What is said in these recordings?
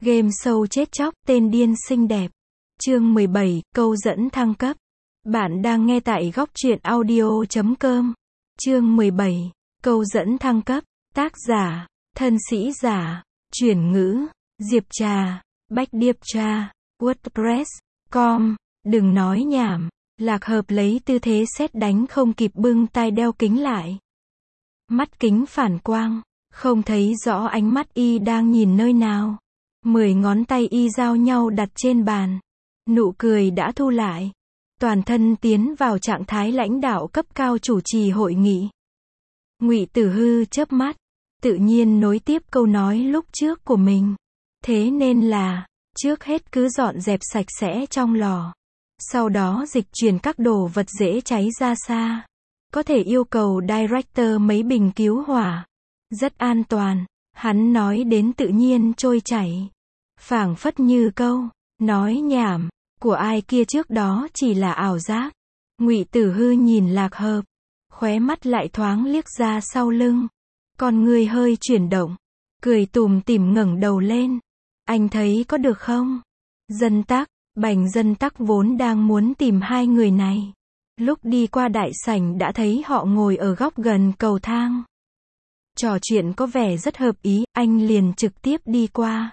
Game show chết chóc, tên điên xinh đẹp. Chương 17, câu dẫn thăng cấp. Bạn đang nghe tại góc truyện audio.com. Chương 17, câu dẫn thăng cấp. Tác giả, thân sĩ giả, chuyển ngữ, Diệp Trà, Bách Điệp Trà, WordPress.com. Đừng nói nhảm. Lạc Hợp lấy tư thế sét đánh không kịp bưng tai đeo kính lại. Mắt kính phản quang, không thấy rõ ánh mắt y đang nhìn nơi nào. 10 ngón tay y giao nhau đặt trên bàn. Nụ cười đã thu lại. Toàn thân tiến vào trạng thái lãnh đạo cấp cao chủ trì hội nghị. Ngụy Tử Hư chớp mắt, tự nhiên nối tiếp câu nói lúc trước của mình. Thế nên là, trước hết cứ dọn dẹp sạch sẽ trong lò. Sau đó dịch chuyển các đồ vật dễ cháy ra xa. Có thể yêu cầu director mấy bình cứu hỏa. Rất an toàn. Hắn nói đến tự nhiên trôi chảy. Phảng phất như câu nói nhảm của ai kia trước đó chỉ là ảo giác. Ngụy Tử Hư nhìn Lạc Hợp, khóe mắt lại thoáng liếc ra sau lưng. Con người hơi chuyển động, cười tủm tỉm ngẩng đầu lên. Anh thấy có được không? Dân Tắc, Bành Dân Tắc vốn đang muốn tìm hai người này. Lúc đi qua đại sảnh đã thấy họ ngồi ở góc gần cầu thang. Trò chuyện có vẻ rất hợp ý, anh liền trực tiếp đi qua.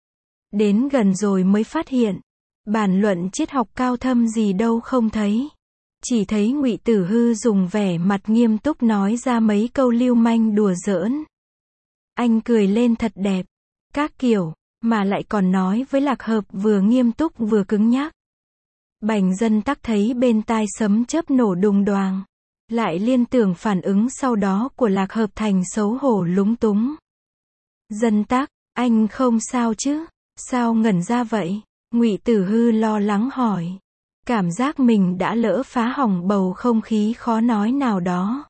Đến gần rồi mới phát hiện, bàn luận triết học cao thâm gì đâu không thấy. Chỉ thấy Ngụy Tử Hư dùng vẻ mặt nghiêm túc nói ra mấy câu lưu manh đùa giỡn. Anh cười lên thật đẹp, các kiểu, mà lại còn nói với Lạc Hợp vừa nghiêm túc vừa cứng nhắc. Bành Dân Tắc thấy bên tai sấm chớp nổ đùng đoàng, lại liên tưởng phản ứng sau đó của Lạc Hợp thành xấu hổ lúng túng. Dân Tắc, anh không sao chứ? Sao ngẩn ra vậy? Ngụy Tử Hư lo lắng hỏi. Cảm giác mình đã lỡ phá hỏng bầu không khí khó nói nào đó.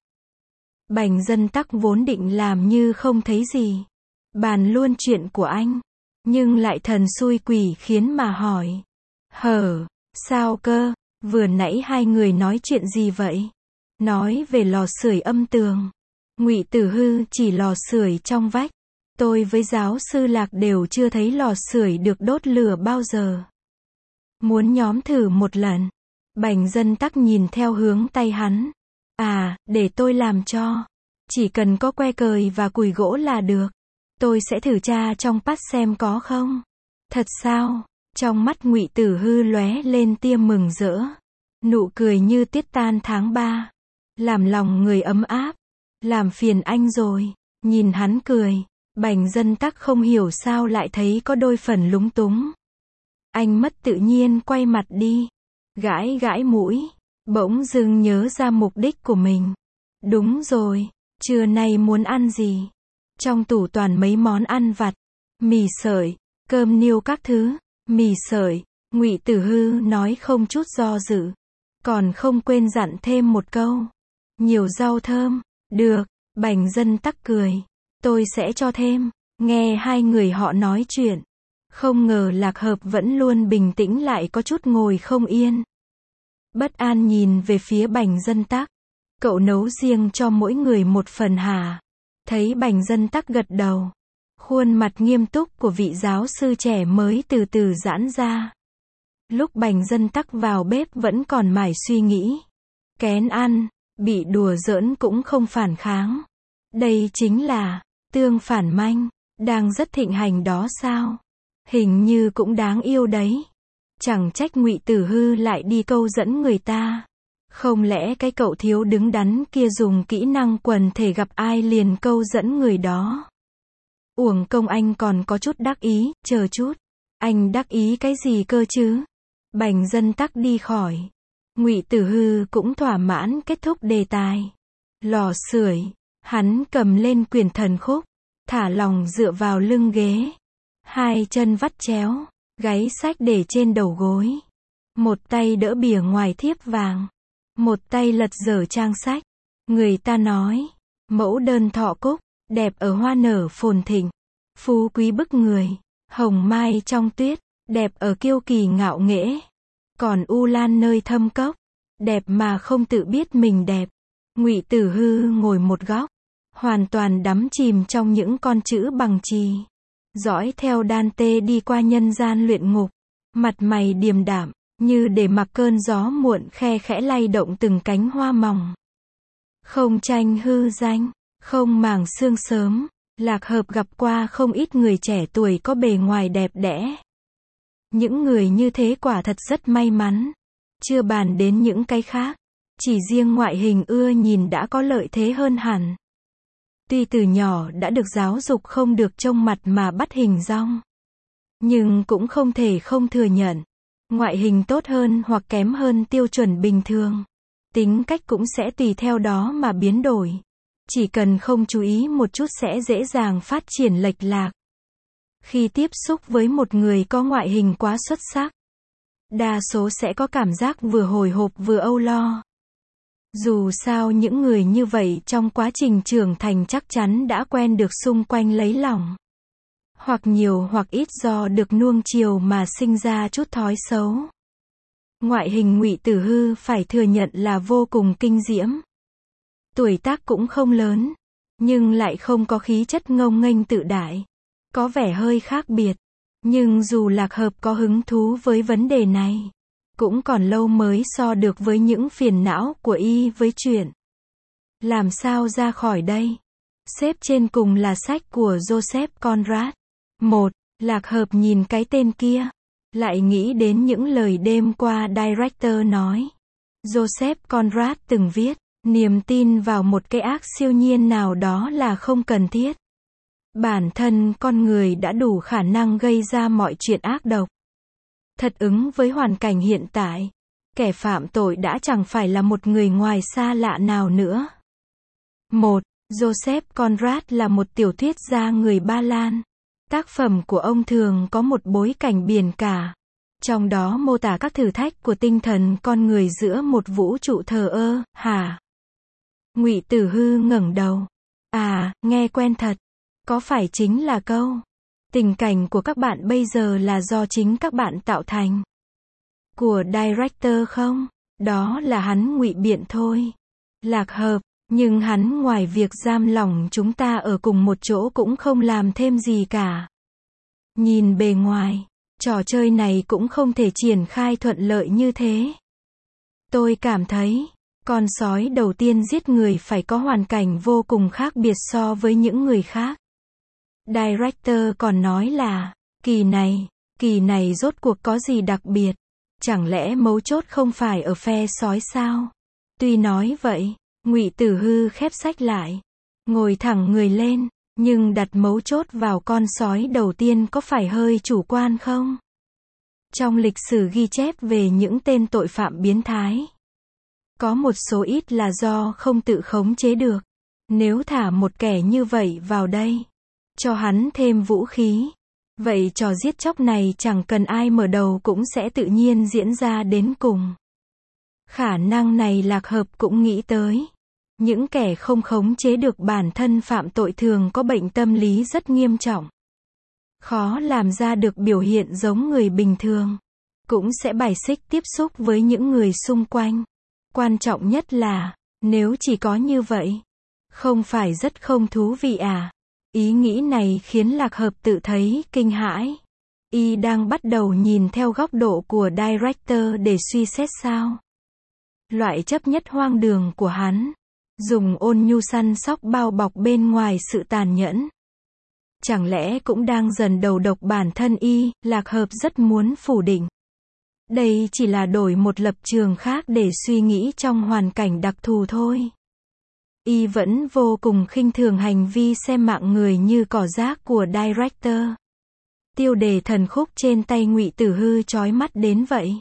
Bành Dân Tắc vốn định làm như không thấy gì, bàn luôn chuyện của anh, nhưng lại thần xui quỷ khiến mà hỏi. Hở, sao cơ? Vừa nãy hai người nói chuyện gì vậy? Nói về lò sưởi âm tường. Ngụy Tử Hư chỉ lò sưởi trong vách. Tôi với giáo sư Lạc đều chưa thấy lò sưởi được đốt lửa bao giờ. Muốn nhóm thử một lần. Bành Dân Tắc nhìn theo hướng tay hắn. À, để tôi làm cho. Chỉ cần có que cời và cùi gỗ là được. Tôi sẽ thử tra trong pad xem có không. Thật sao? Trong mắt Ngụy Tử Hư lóe lên tia mừng rỡ. Nụ cười như tiết tan tháng 3. Làm lòng người ấm áp. Làm phiền anh rồi. Nhìn hắn cười. Bành Dân Tắc không hiểu sao lại thấy có đôi phần lúng túng. Anh mất tự nhiên quay mặt đi. Gãi gãi mũi. Bỗng dưng nhớ ra mục đích của mình. Đúng rồi. Trưa nay muốn ăn gì? Trong tủ toàn mấy món ăn vặt. Mì sợi, cơm niêu các thứ. Mì sợi, Ngụy Tử Hư nói không chút do dự. Còn không quên dặn thêm một câu. Nhiều rau thơm. Được. Bành Dân Tắc cười. Tôi sẽ cho thêm. Nghe hai người họ nói chuyện. Không ngờ Lạc Hợp vẫn luôn bình tĩnh lại có chút ngồi không yên. Bất an nhìn về phía Bành Dân Tắc. Cậu nấu riêng cho mỗi người một phần hả? Thấy Bành Dân Tắc gật đầu. Khuôn mặt nghiêm túc của vị giáo sư trẻ mới từ từ giãn ra. Lúc Bành Dân Tắc vào bếp vẫn còn mải suy nghĩ. Kén ăn, bị đùa giỡn cũng không phản kháng. Đây chính là tương phản manh, đang rất thịnh hành đó sao? Hình như cũng đáng yêu đấy. Chẳng trách Ngụy Tử Hư lại đi câu dẫn người ta. Không lẽ cái cậu thiếu đứng đắn kia dùng kỹ năng quần thể gặp ai liền câu dẫn người đó? Uổng công anh còn có chút đắc ý, chờ chút. Anh đắc ý cái gì cơ chứ? Bành Dân Tắc đi khỏi. Ngụy Tử Hư cũng thỏa mãn kết thúc đề tài. Lò sưởi, hắn cầm lên quyển thần khúc, thả lỏng dựa vào lưng ghế. Hai chân vắt chéo, gáy sách để trên đầu gối. Một tay đỡ bìa ngoài thiếp vàng. Một tay lật dở trang sách. Người ta nói, mẫu đơn thọ cúc, đẹp ở hoa nở phồn thịnh. Phú quý bức người, hồng mai trong tuyết, đẹp ở kiêu kỳ ngạo nghễ. Còn u lan nơi thâm cốc, đẹp mà không tự biết mình đẹp. Ngụy Tử Hư ngồi một góc, hoàn toàn đắm chìm trong những con chữ bằng chì. dõi theo Dante đi qua nhân gian luyện ngục, mặt mày điềm đạm, như để mặc cơn gió muộn khe khẽ lay động từng cánh hoa mỏng. Không tranh hư danh, không màng sương sớm, Lạc Hợp gặp qua không ít người trẻ tuổi có bề ngoài đẹp đẽ. Những người như thế quả thật rất may mắn. Chưa bàn đến những cái khác, chỉ riêng ngoại hình ưa nhìn đã có lợi thế hơn hẳn. Tuy từ nhỏ đã được giáo dục không được trông mặt mà bắt hình dong, nhưng cũng không thể không thừa nhận, ngoại hình tốt hơn hoặc kém hơn tiêu chuẩn bình thường, tính cách cũng sẽ tùy theo đó mà biến đổi. Chỉ cần không chú ý một chút sẽ dễ dàng phát triển lệch lạc. Khi tiếp xúc với một người có ngoại hình quá xuất sắc, đa số sẽ có cảm giác vừa hồi hộp vừa âu lo. Dù sao những người như vậy trong quá trình trưởng thành chắc chắn đã quen được xung quanh lấy lòng. Hoặc nhiều hoặc ít do được nuông chiều mà sinh ra chút thói xấu. Ngoại hình Ngụy Tử Hư phải thừa nhận là vô cùng kinh diễm. Tuổi tác cũng không lớn, nhưng lại không có khí chất ngông nghênh tự đại. Có vẻ hơi khác biệt. Nhưng dù Lạc Hợp có hứng thú với vấn đề này, cũng còn lâu mới so được với những phiền não của y với chuyện làm sao ra khỏi đây. Xếp trên cùng là sách của Joseph Conrad. 1. Lạc Hợp nhìn cái tên kia, lại nghĩ đến những lời đêm qua director nói. Joseph Conrad từng viết, niềm tin vào một cái ác siêu nhiên nào đó là không cần thiết. Bản thân con người đã đủ khả năng gây ra mọi chuyện ác độc. Thật ứng với hoàn cảnh hiện tại, kẻ phạm tội đã chẳng phải là một người ngoài xa lạ nào nữa. 1. Joseph Conrad là một tiểu thuyết gia người Ba Lan. Tác phẩm của ông thường có một bối cảnh biển cả, trong đó mô tả các thử thách của tinh thần con người giữa một vũ trụ thờ ơ, hả? Ngụy Tử Hư ngẩng đầu. À, nghe quen thật. Có phải chính là câu tình cảnh của các bạn bây giờ là do chính các bạn tạo thành của director không? Đó là hắn ngụy biện thôi. Lạc Hợp, nhưng hắn ngoài việc giam lỏng chúng ta ở cùng một chỗ cũng không làm thêm gì cả. Nhìn bề ngoài, trò chơi này cũng không thể triển khai thuận lợi như thế. Tôi cảm thấy, con sói đầu tiên giết người phải có hoàn cảnh vô cùng khác biệt so với những người khác. Director còn nói là, kỳ này rốt cuộc có gì đặc biệt? Chẳng lẽ mấu chốt không phải ở phe sói sao? Tuy nói vậy, Ngụy Tử Hư khép sách lại, ngồi thẳng người lên, nhưng đặt mấu chốt vào con sói đầu tiên có phải hơi chủ quan không? Trong lịch sử ghi chép về những tên tội phạm biến thái, có một số ít là do không tự khống chế được. Nếu thả một kẻ như vậy vào đây, cho hắn thêm vũ khí, vậy trò giết chóc này chẳng cần ai mở đầu cũng sẽ tự nhiên diễn ra đến cùng. Khả năng này Lạc Hợp cũng nghĩ tới. Những kẻ không khống chế được bản thân phạm tội thường có bệnh tâm lý rất nghiêm trọng. Khó làm ra được biểu hiện giống người bình thường. Cũng sẽ bài xích tiếp xúc với những người xung quanh. Quan trọng nhất là, nếu chỉ có như vậy, không phải rất không thú vị à? Ý nghĩ này khiến Lạc Hợp tự thấy kinh hãi. Y đang bắt đầu nhìn theo góc độ của director để suy xét sao. Loại chấp nhất hoang đường của hắn, dùng ôn nhu săn sóc bao bọc bên ngoài sự tàn nhẫn. Chẳng lẽ cũng đang dần đầu độc bản thân y, Lạc Hợp rất muốn phủ định. Đây chỉ là đổi một lập trường khác để suy nghĩ trong hoàn cảnh đặc thù thôi. Y vẫn vô cùng khinh thường hành vi xem mạng người như cỏ rác của director. Tiêu đề thần khúc trên tay Ngụy Tử Hư chói mắt đến vậy.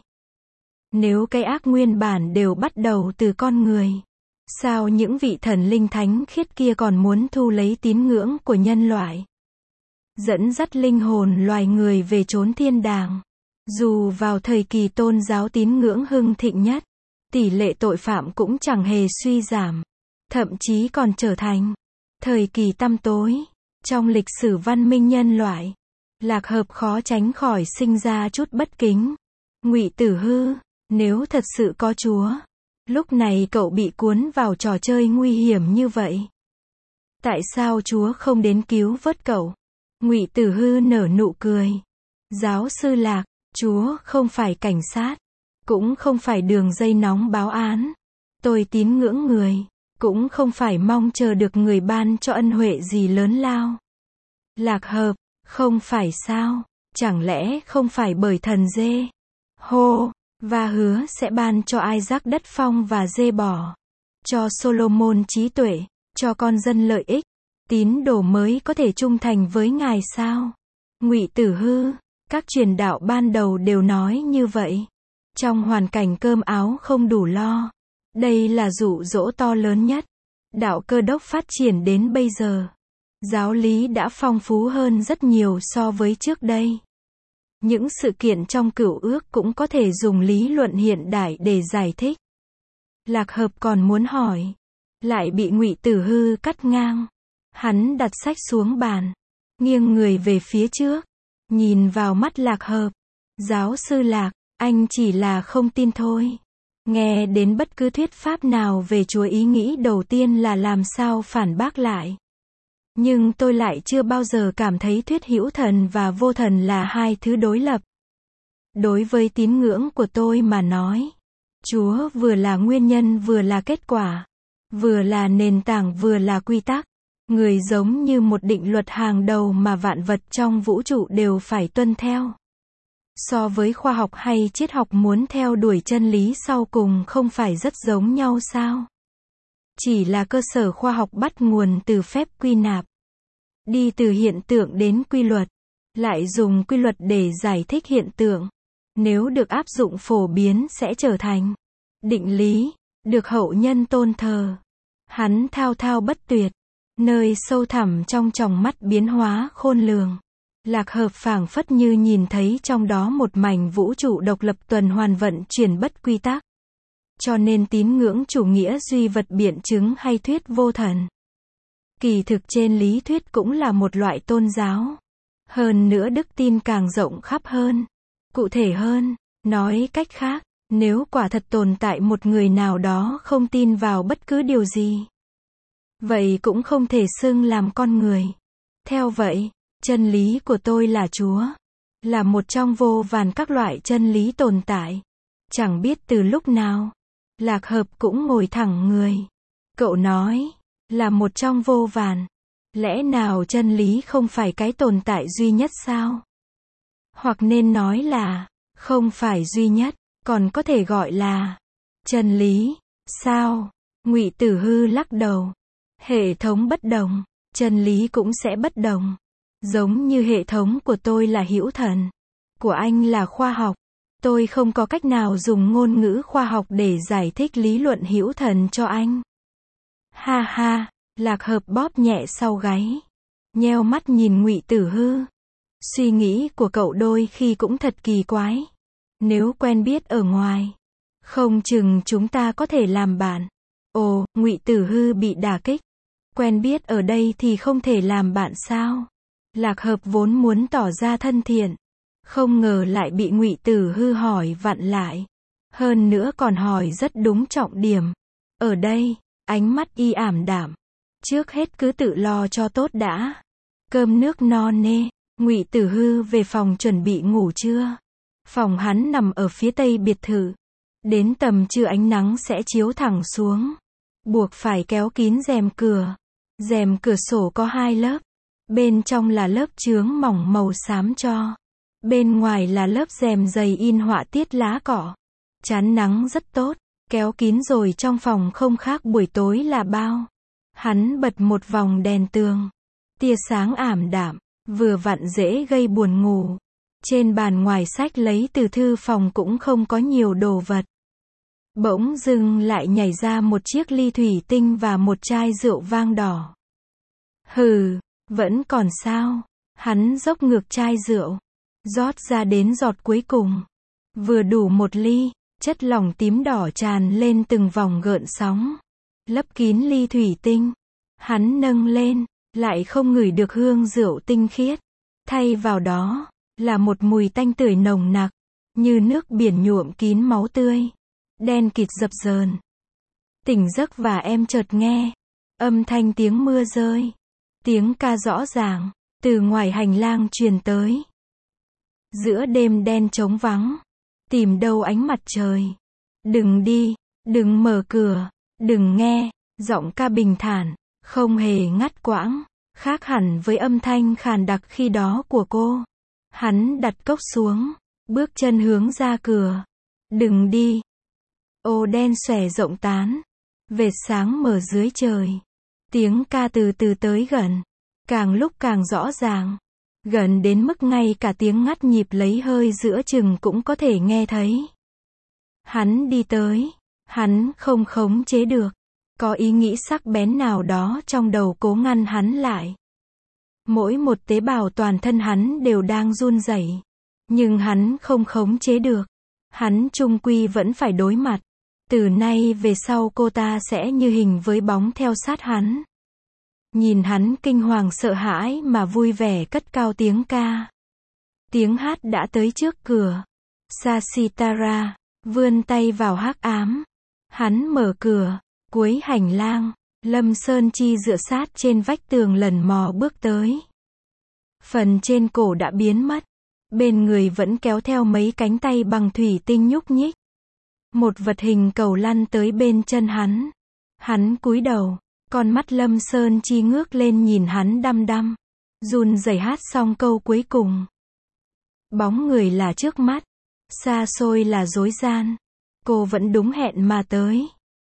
Nếu cái ác nguyên bản đều bắt đầu từ con người, sao những vị thần linh thánh khiết kia còn muốn thu lấy tín ngưỡng của nhân loại? Dẫn dắt linh hồn loài người về chốn thiên đàng. Dù vào thời kỳ tôn giáo tín ngưỡng hưng thịnh nhất, tỷ lệ tội phạm cũng chẳng hề suy giảm. Thậm chí còn trở thành thời kỳ tăm tối trong lịch sử văn minh nhân loại. Lạc Hợp khó tránh khỏi sinh ra chút bất kính. Ngụy Tử Hư, nếu thật sự có Chúa, lúc này cậu bị cuốn vào trò chơi nguy hiểm như vậy. Tại sao Chúa không đến cứu vớt cậu? Ngụy Tử Hư nở nụ cười. Giáo sư Lạc, Chúa không phải cảnh sát, cũng không phải đường dây nóng báo án. Tôi tín ngưỡng người, cũng không phải mong chờ được người ban cho ân huệ gì lớn lao. Lạc Hợp, không phải sao? Chẳng lẽ không phải bởi thần dê? Hô, và hứa sẽ ban cho Isaac đất phong và dê bò, cho Solomon trí tuệ, cho con dân lợi ích. Tín đồ mới có thể trung thành với ngài sao? Ngụy Tử Hư, các truyền đạo ban đầu đều nói như vậy. Trong hoàn cảnh cơm áo không đủ lo, đây là dụ dỗ to lớn nhất. Đạo Cơ Đốc phát triển đến bây giờ, giáo lý đã phong phú hơn rất nhiều so với trước đây. Những sự kiện trong Cựu Ước cũng có thể dùng lý luận hiện đại để giải thích. Lạc Hợp còn muốn hỏi, lại bị Ngụy Tử Hư cắt ngang. Hắn đặt sách xuống bàn, nghiêng người về phía trước, nhìn vào mắt Lạc Hợp. Giáo sư Lạc, anh chỉ là không tin thôi. Nghe đến bất cứ thuyết pháp nào về Chúa, ý nghĩ đầu tiên là làm sao phản bác lại. Nhưng tôi lại chưa bao giờ cảm thấy thuyết hữu thần và vô thần là hai thứ đối lập. Đối với tín ngưỡng của tôi mà nói, Chúa vừa là nguyên nhân vừa là kết quả, vừa là nền tảng vừa là quy tắc. Người giống như một định luật hàng đầu mà vạn vật trong vũ trụ đều phải tuân theo. So với khoa học hay triết học muốn theo đuổi chân lý sau cùng không phải rất giống nhau sao? Chỉ là cơ sở khoa học bắt nguồn từ phép quy nạp, đi từ hiện tượng đến quy luật, lại dùng quy luật để giải thích hiện tượng. Nếu được áp dụng phổ biến sẽ trở thành định lý, được hậu nhân tôn thờ. Hắn thao thao bất tuyệt, nơi sâu thẳm trong tròng mắt biến hóa khôn lường. Lạc Hợp phảng phất như nhìn thấy trong đó một mảnh vũ trụ độc lập tuần hoàn vận chuyển bất quy tắc. Cho nên tín ngưỡng chủ nghĩa duy vật biện chứng hay thuyết vô thần, kỳ thực trên lý thuyết cũng là một loại tôn giáo. Hơn nữa đức tin càng rộng khắp hơn, cụ thể hơn. Nói cách khác, nếu quả thật tồn tại một người nào đó không tin vào bất cứ điều gì, vậy cũng không thể xưng làm con người. Theo vậy, chân lý của tôi là Chúa, là một trong vô vàn các loại chân lý tồn tại. Chẳng biết từ lúc nào, Lạc Hợp cũng ngồi thẳng người. Cậu nói, là một trong vô vàn. Lẽ nào chân lý không phải cái tồn tại duy nhất sao? Hoặc nên nói là, không phải duy nhất, còn có thể gọi là chân lý, sao? Ngụy Tử Hư lắc đầu. Hệ thống bất đồng, chân lý cũng sẽ bất đồng. Giống như hệ thống của tôi là hữu thần, của anh là khoa học. Tôi không có cách nào dùng ngôn ngữ khoa học để giải thích lý luận hữu thần cho anh. Ha ha, Lạc Hợp bóp nhẹ sau gáy, nheo mắt nhìn Ngụy Tử Hư. Suy nghĩ của cậu đôi khi cũng thật kỳ quái. Nếu quen biết ở ngoài, không chừng chúng ta có thể làm bạn. Ồ, Ngụy Tử Hư bị đả kích. Quen biết ở đây thì không thể làm bạn sao? Lạc Hợp vốn muốn tỏ ra thân thiện, không ngờ lại bị Ngụy Tử Hư hỏi vặn lại. Hơn nữa còn hỏi rất đúng trọng điểm. Ở đây, ánh mắt y ảm đạm. Trước hết cứ tự lo cho tốt đã. Cơm nước no nê, Ngụy Tử Hư về phòng chuẩn bị ngủ trưa. Phòng hắn nằm ở phía tây biệt thự. Đến tầm trưa ánh nắng sẽ chiếu thẳng xuống, buộc phải kéo kín rèm cửa. Rèm cửa sổ có hai lớp. Bên trong là lớp chướng mỏng màu xám tro. Bên ngoài là lớp rèm dày in họa tiết lá cỏ. Chắn nắng rất tốt, kéo kín rồi trong phòng không khác buổi tối là bao. Hắn bật một vòng đèn tường. Tia sáng ảm đạm, vừa vặn dễ gây buồn ngủ. Trên bàn ngoài sách lấy từ thư phòng cũng không có nhiều đồ vật. Bỗng dưng lại nhảy ra một chiếc ly thủy tinh và một chai rượu vang đỏ. Hừ, vẫn còn sao? Hắn dốc ngược chai rượu, rót ra đến giọt cuối cùng. Vừa đủ một ly, chất lỏng tím đỏ tràn lên từng vòng gợn sóng, lấp kín ly thủy tinh. Hắn nâng lên, lại không ngửi được hương rượu tinh khiết. Thay vào đó, là một mùi tanh tưởi nồng nặc, như nước biển nhuộm kín máu tươi. Đen kịt dập dờn. Tỉnh giấc và em chợt nghe âm thanh tiếng mưa rơi. Tiếng ca rõ ràng, từ ngoài hành lang truyền tới. Giữa đêm đen trống vắng, tìm đâu ánh mặt trời. Đừng đi, đừng mở cửa, đừng nghe, giọng ca bình thản, không hề ngắt quãng, khác hẳn với âm thanh khàn đặc khi đó của cô. Hắn đặt cốc xuống, bước chân hướng ra cửa. Đừng đi. Ô đen xòe rộng tán, vệt sáng mở dưới trời. Tiếng ca từ từ tới gần, càng lúc càng rõ ràng, gần đến mức ngay cả tiếng ngắt nhịp lấy hơi giữa chừng cũng có thể nghe thấy. Hắn đi tới, hắn không khống chế được, có ý nghĩ sắc bén nào đó trong đầu cố ngăn hắn lại. Mỗi một tế bào toàn thân hắn đều đang run rẩy, nhưng hắn không khống chế được. Hắn chung quy vẫn phải đối mặt. Từ nay về sau cô ta sẽ như hình với bóng theo sát hắn. Nhìn hắn kinh hoàng sợ hãi mà vui vẻ cất cao tiếng ca. Tiếng hát đã tới trước cửa. Sasitara vươn tay vào hắc ám. Hắn mở cửa, cuối hành lang, Lâm Sơn Chi dựa sát trên vách tường lần mò bước tới. Phần trên cổ đã biến mất, bên người vẫn kéo theo mấy cánh tay bằng thủy tinh nhúc nhích. Một vật hình cầu lăn tới bên chân hắn. Hắn cúi đầu, con mắt Lâm Sơn Chi ngước lên nhìn hắn đăm đăm, run rẩy hát xong câu cuối cùng. Bóng người là trước mắt, xa xôi là dối gian. Cô vẫn đúng hẹn mà tới.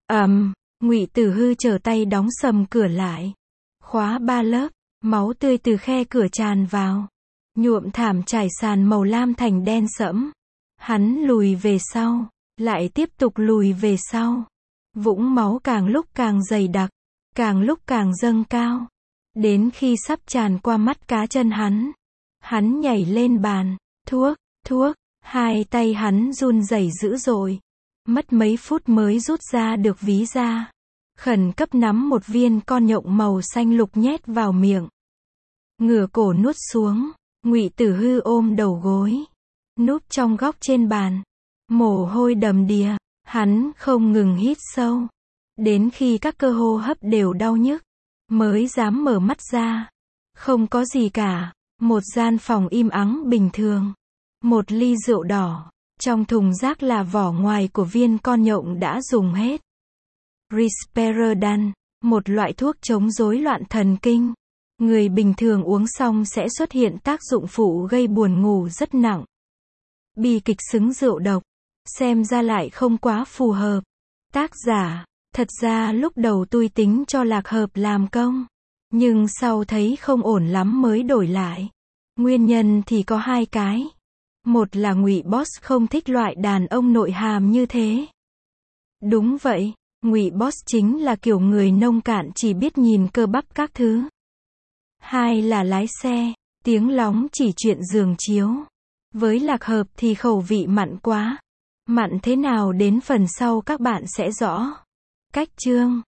Ngụy Tử Hư trở tay đóng sầm cửa lại. Khóa ba lớp, máu tươi từ khe cửa tràn vào, nhuộm thảm trải sàn màu lam thành đen sẫm. Hắn lùi về sau, lại tiếp tục lùi về sau. Vũng máu càng lúc càng dày đặc, càng lúc càng dâng cao, đến khi sắp tràn qua mắt cá chân hắn. Hắn nhảy lên bàn, thuốc, hai tay hắn run rẩy dữ dội. Mất mấy phút mới rút ra được ví da. Khẩn cấp nắm một viên con nhộng màu xanh lục nhét vào miệng. Ngửa cổ nuốt xuống, Ngụy Tử Hư ôm đầu gối, núp trong góc trên bàn. Mồ hôi đầm đìa, hắn không ngừng hít sâu. Đến khi các cơ hô hấp đều đau nhức, mới dám mở mắt ra. Không có gì cả, một gian phòng im ắng bình thường. Một ly rượu đỏ, trong thùng rác là vỏ ngoài của viên con nhộng đã dùng hết. Risperidone, một loại thuốc chống rối loạn thần kinh. Người bình thường uống xong sẽ xuất hiện tác dụng phụ gây buồn ngủ rất nặng. Bi kịch xứng rượu độc, xem ra lại không quá phù hợp. Tác giả, thật ra lúc đầu tôi tính cho Lạc Hợp làm công, nhưng sau thấy không ổn lắm mới đổi lại. Nguyên nhân thì có hai cái. Một là Ngụy Boss không thích loại đàn ông nội hàm như thế. Đúng vậy, Ngụy Boss chính là kiểu người nông cạn chỉ biết nhìn cơ bắp các thứ. Hai là lái xe, tiếng lóng chỉ chuyện giường chiếu. Với Lạc Hợp thì khẩu vị mặn quá. Mặn thế nào đến phần sau các bạn sẽ rõ. Cách chương